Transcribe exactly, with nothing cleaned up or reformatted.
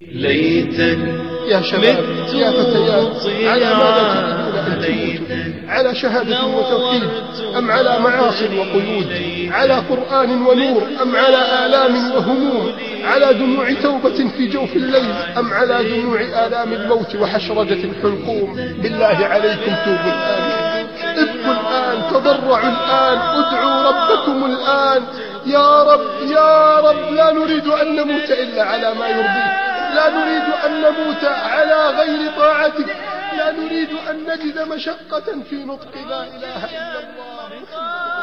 ليتني يا شباب يا فتيات، على ماذا تريدون أن تموتوا؟ على شهادة وتوحيد أم على معاصي وقيود؟ على قرآن ونور أم على آلام وهموم؟ على دموع توبة في جوف الليل أم على دموع آلام الموت وحشرجة الحلقوم؟ بالله عليكم توبوا الآن، ابكوا الآن، تضرعوا الآن، ادعوا ربكم الآن. يا رب يا رب، لا نريد أن نموت إلا على ما يرضيك، لا نريد أن نموت على غير طاعتك، لا نريد أن نجد مشقة في نطق لا إله إلا الله.